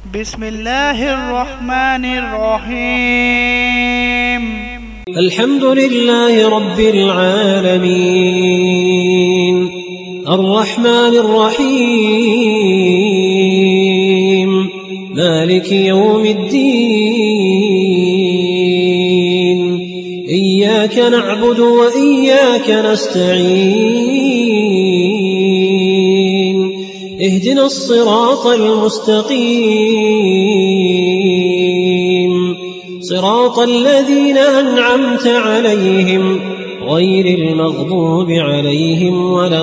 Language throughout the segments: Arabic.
بسم الله الرحمن الرحيم. الحمد لله رب العالمين الرحمن الرحيم مالك يوم الدين إياك نعبد وإياك نستعين اهدنا الصراط المستقيم صراط الذين أنعمت عليهم غير المغضوب عليهم ولا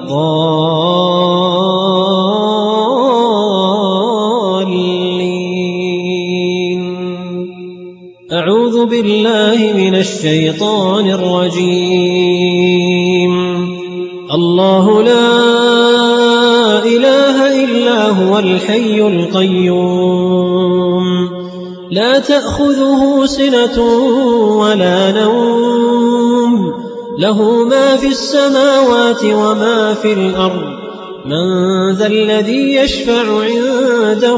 الضالين. أعوذ بالله من الشيطان الرجيم. الله لا إله إلا هو الحي القيوم لا تأخذه سنة ولا نوم له ما في السماوات وما في الأرض من ذا الذي يشفع عنده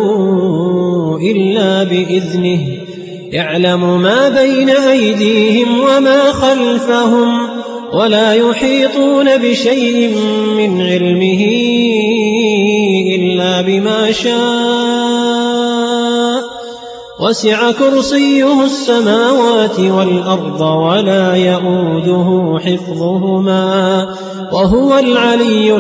إلا بإذنه يعلم ما بين أيديهم وما خلفهم ولا يحيطون بشيء من علمه إلا بما شاء وسع كرسيه السماوات والأرض ولا يؤوده حفظهما وهو العلي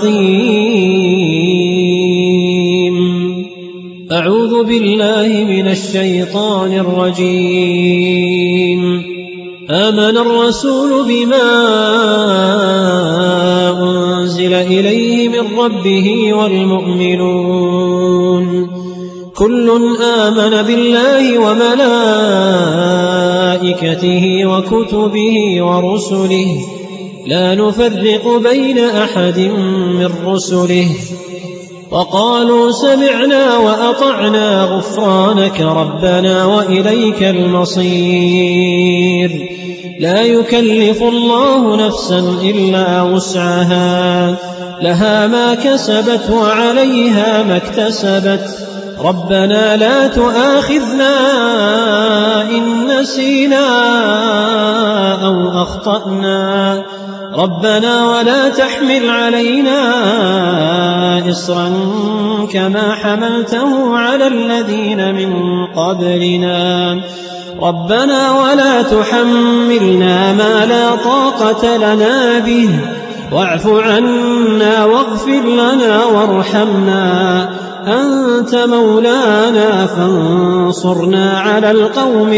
العظيم. أعوذ بالله من الشيطان الرجيم. آمن الرسول بما أنزل إليه من ربه والمؤمنون كل آمن بالله وملائكته وكتبه ورسله لا نفرق بين أحد من رسله وقالوا سمعنا وأطعنا غفرانك ربنا وإليك المصير. لا يكلف الله نفسا إلا وسعها لها ما كسبت وعليها ما اكتسبت ربنا لا تؤاخذنا إن نسينا أو أخطأنا ربنا ولا تحمل علينا إصرا كما حملته على الذين من قبلنا ربنا ولا تحملنا ما لا طاقة لنا به واعف عنا واغفر لنا وارحمنا أنت مولانا فانصرنا على القوم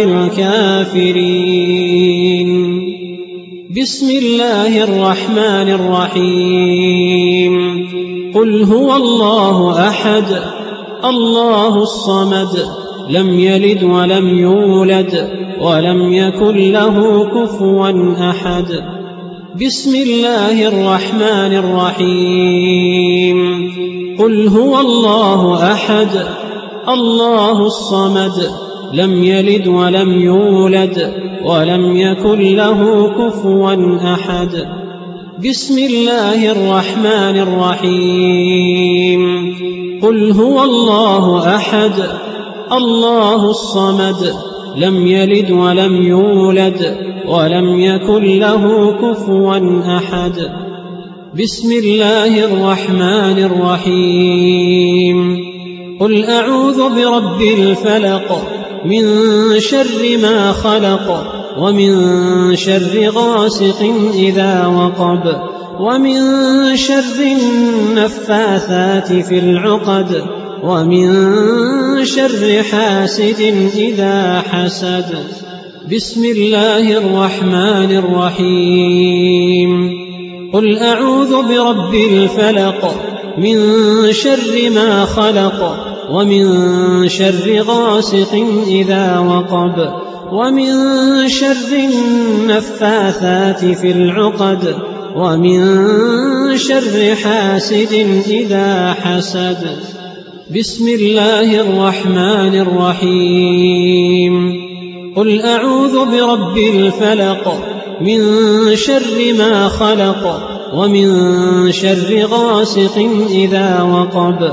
الكافرين. بسم الله الرحمن الرحيم. قل هو الله أحد الله الصمد لم يلد ولم يولد ولم يكن له كفوا أحد. بسم الله الرحمن الرحيم. قل هو الله أحد الله الصمد لم يلد ولم يولد ولم يكن له كفوا أحد. بسم الله الرحمن الرحيم. قل هو الله أحد الله الصمد لم يلد ولم يولد ولم يكن له كفوا أحد. بسم الله الرحمن الرحيم. قل أعوذ برب الفلق من شر ما خلق ومن شر غاسق إذا وقب ومن شر النفاثات في العقد ومن شر حاسد إذا حسد. بسم الله الرحمن الرحيم. قل أعوذ برب الفلق من شر ما خلق ومن شر غاسق إذا وقب ومن شر النفاثات في العقد ومن شر حاسد إذا حسد. بسم الله الرحمن الرحيم. قل أعوذ برب الفلق من شر ما خلق ومن شر غاسق إذا وقب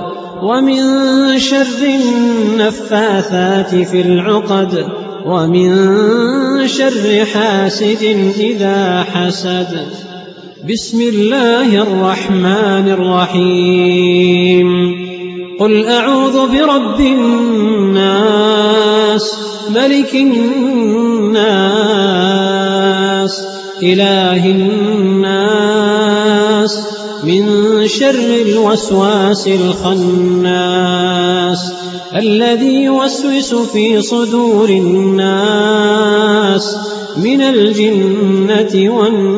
ومن شر النفاثات في العقد ومن شر حاسد إذا حسد. بسم الله الرحمن الرحيم. قل أعوذ برب الناس ملك الناس إله الناس من شر الوسواس الخناس الذي يوسوس في صدور الناس من الجنة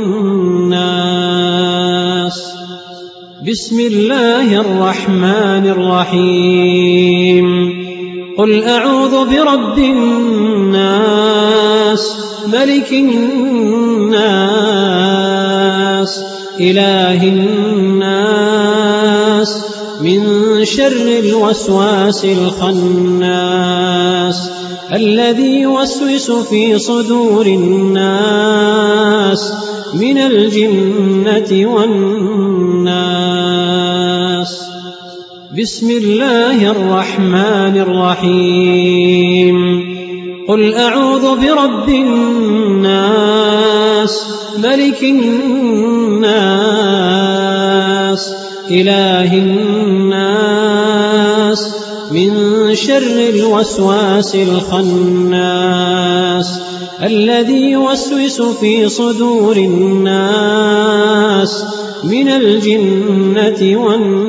والناس. بسم الله الرحمن الرحيم. قل أعوذ برب الناس ملك الناس إله الناس من شر الوسواس الخناس الذي يوسوس في صدور الناس من الجنة والناس. بسم الله الرحمن الرحيم. قل أعوذ برب الناس ملك الناس إله الناس من شر الوسواس الخناس الذي يوسوس في صدور الناس من الجنة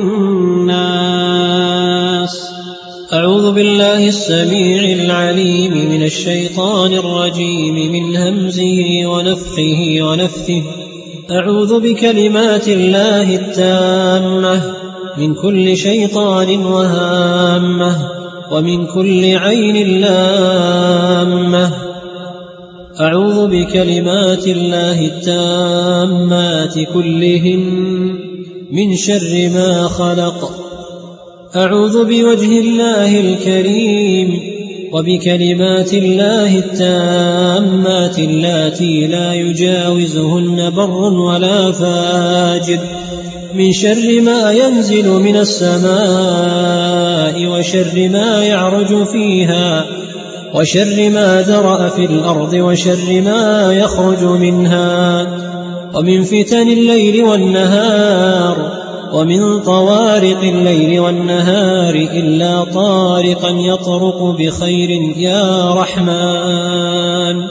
والناس. أعوذ بالله السميع العليم من الشيطان الرجيم من همزه ونفخه ونفثه. أعوذ بكلمات الله التامة من كل شيطان وهامة ومن كل عين لامة. أعوذ بكلمات الله التامات كلهن من شر ما خلق. أعوذ بوجه الله الكريم وبكلمات الله التامات اللاتي لا يجاوزهن بر ولا فاجر من شر ما ينزل من السماء وشر ما يعرج فيها وشر ما ذرأ في الأرض وشر ما يخرج منها ومن فتن الليل والنهار ومن طوارق الليل والنهار إلا طارقا يطرق بخير يا رحمن.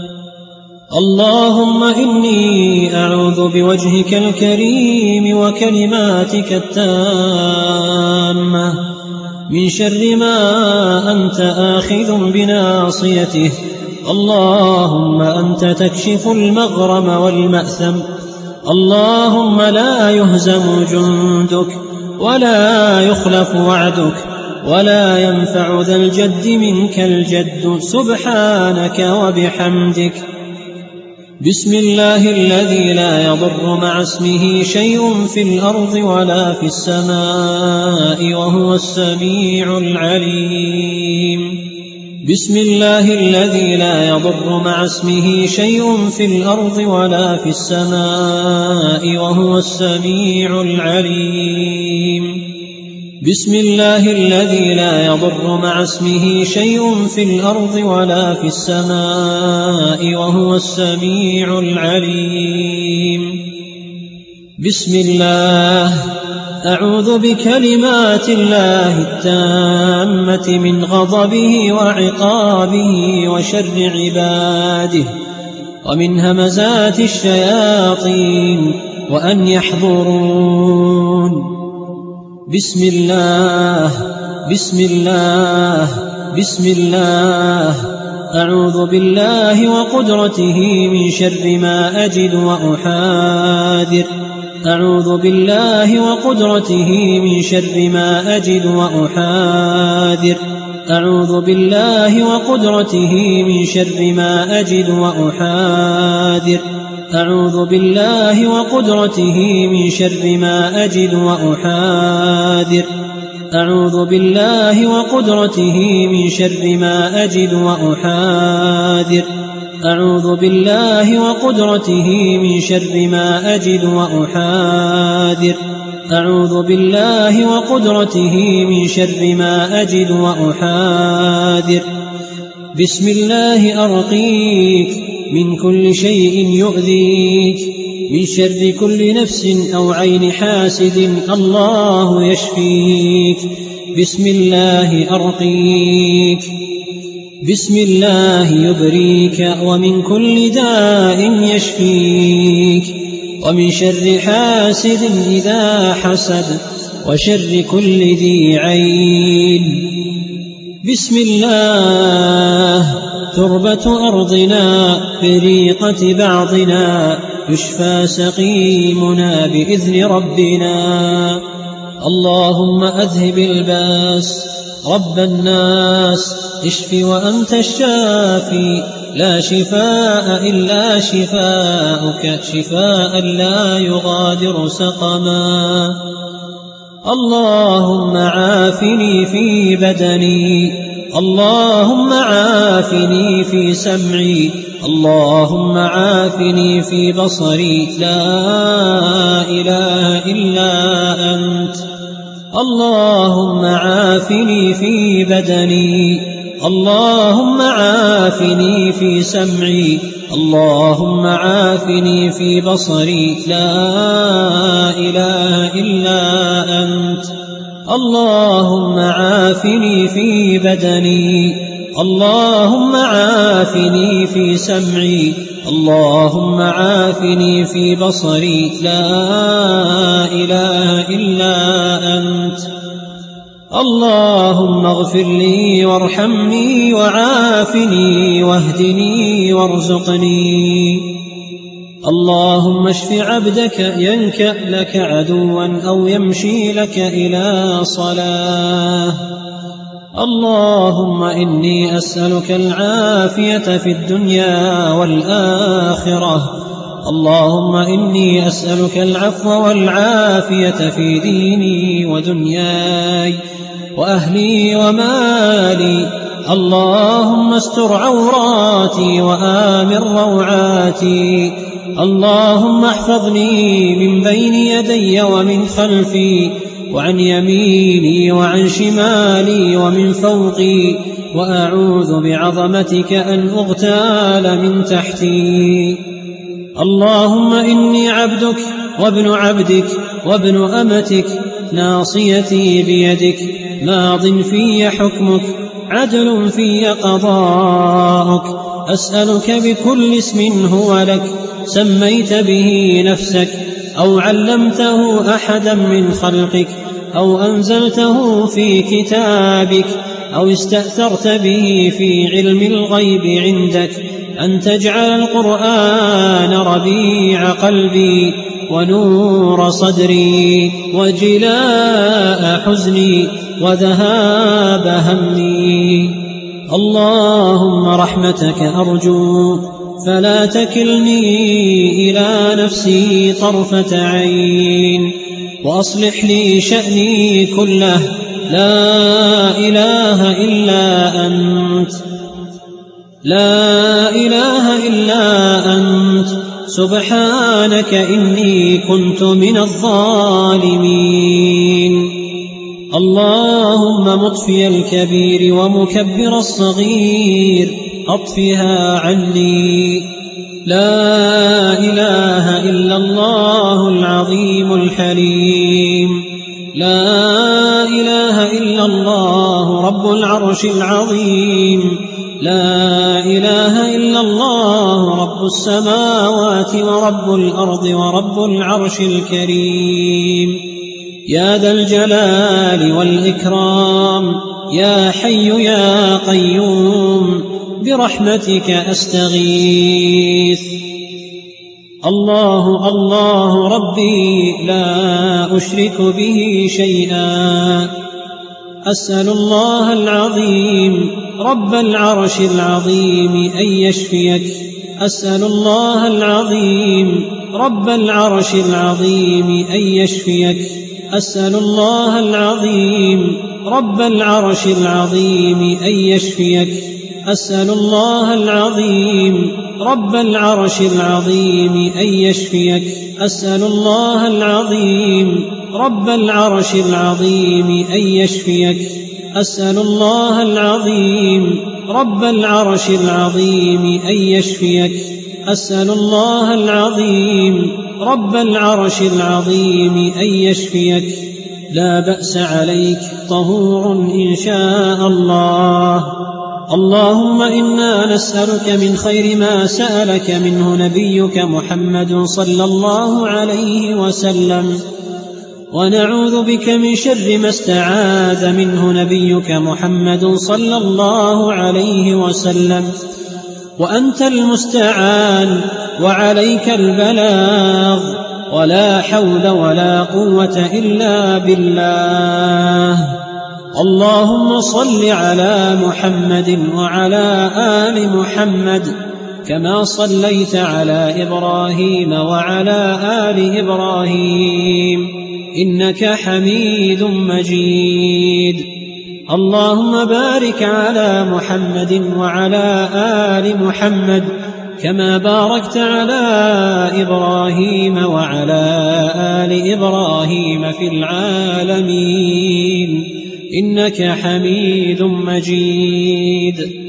اللهم إني أعوذ بوجهك الكريم وكلماتك التامة من شر ما أنت آخذ بناصيته. اللهم أنت تكشف المغرم والمأثم. اللهم لا يهزم جندك ولا يخلف وعدك ولا ينفع ذا الجد منك الجد سبحانك وبحمدك. بسم الله الذي لا يضر مع اسمه شيء في الأرض ولا في السماء وهو السميع العليم. بسم الله الذي لا يضر مع اسمه شيء في الأرض ولا في السماء وهو السميع العليم. بسم الله الذي لا يضر مع اسمه شيء في الأرض ولا في السماء وهو السميع العليم. بسم الله. أعوذ بكلمات الله التامة من غضبه وعقابه وشر عباده ومن همزات الشياطين وأن يحضرون. بسم الله بسم الله بسم الله. أعوذ بالله وقدرته من شر ما أجد وأحاذر. أعوذ بالله وقدرته من شر ما أجد وأحاذر. أعوذ بالله وقدرته من شر ما أجد وأحاذر. أعوذ بالله وقدرته من شر ما أجد وأحاذر. أعوذ بالله وقدرته من شر ما أجد وأحاذر. أعوذ بالله وقدرته من شر ما أجد وأحاذر. أعوذ بالله وقدرته من شر ما أجد وأحاذر. بسم الله أرقيك من كل شيء يؤذيك، من شر كل نفس أو عين حاسد الله يشفيك. بسم الله أرقيك. بسم الله يبريك ومن كل داء يشفيك، ومن شر حاسد إذا حسد، وشر كل ذي عين. بسم الله تربة أرضنا بريقة بعضنا، يشفى سقيمنا بإذن ربنا. اللهم أذهب الباس رب الناس، اشف وأنت الشافي، لا شفاء إلا شفاءك، شفاء لا يغادر سقما. اللهم عافني في بدني، اللهم عافني في سمعي، اللهم عافني في بصري، لا إله إلا أنت. اللهم عافني في بدني، اللهم عافني في سمعي، اللهم عافني في بصري، لا إله إلا أنت. اللهم عافني في بدني، اللهم عافني في سمعي، اللهم عافني في بصري، لا إله إلا أنت. اللهم اغفر لي وارحمني وعافني واهدني وارزقني. اللهم اشف عبدك ينكأ لك عدوا أو يمشي لك إلى صلاة. اللهم إني أسألك العافية في الدنيا والآخرة. اللهم إني أسألك العفو والعافية في ديني ودنياي وأهلي ومالي. اللهم استر عوراتي وآمن روعاتي. اللهم احفظني من بين يدي ومن خلفي وعن يميني وعن شمالي ومن فوقي، وأعوذ بعظمتك أن أغتال من تحتي. اللهم إني عبدك وابن عبدك وابن أمتك، ناصيتي بيدك، ماض في حكمك، عدل في قضاءك. أسألك بكل اسم هو لك سميت به نفسك أو علمته أحدا من خلقك أو أنزلته في كتابك أو استأثرت به في علم الغيب عندك، أن تجعل القرآن ربيع قلبي ونور صدري وجلاء حزني وذهاب همي. اللهم رحمتك أرجو، فلا تكلني إلى نفسي طرفة عين، وأصلح لي شأني كله، لا إله إلا أنت، لا إله إلا أنت. سبحانك إني كنت من الظالمين. اللهم مطفي الكبير ومكبر الصغير، أطفها عني. لا إله إلا الله العظيم الحليم، لا إله إلا الله رب العرش العظيم، لا إله إلا الله رب السماوات ورب الأرض ورب العرش الكريم. يا ذا الجلال والإكرام، يا حي يا قيوم، برحمتك أستغيث. الله الله ربي لا أشرك به شيئا. أسأل الله العظيم رب العرش العظيم أن يشفيك. أسأل الله العظيم رب العرش العظيم أن يشفيك. أسأل الله العظيم رب العرش العظيم أن يشفيك. أسأل الله العظيم رب العرش العظيم أن يشفيك. أسأل الله العظيم رب العرش العظيم أن يشفيك. أسأل الله العظيم رب العرش العظيم أن يشفيك. أسأل الله العظيم رب العرش العظيم أن يشفيك. لا بأس عليك، طهور إن شاء الله. اللهم إنا نسألك من خير ما سألك منه نبيك محمد صلى الله عليه وسلم، ونعوذ بك من شر ما استعاذ منه نبيك محمد صلى الله عليه وسلم. وأنت المستعان وعليك البلاغ، ولا حول ولا قوة إلا بالله. اللهم صل على محمد وعلى آل محمد كما صليت على إبراهيم وعلى آل إبراهيم إنك حميد مجيد. اللهم بارك على محمد وعلى آل محمد كما باركت على إبراهيم وعلى آل إبراهيم في العالمين إنك حميد مجيد.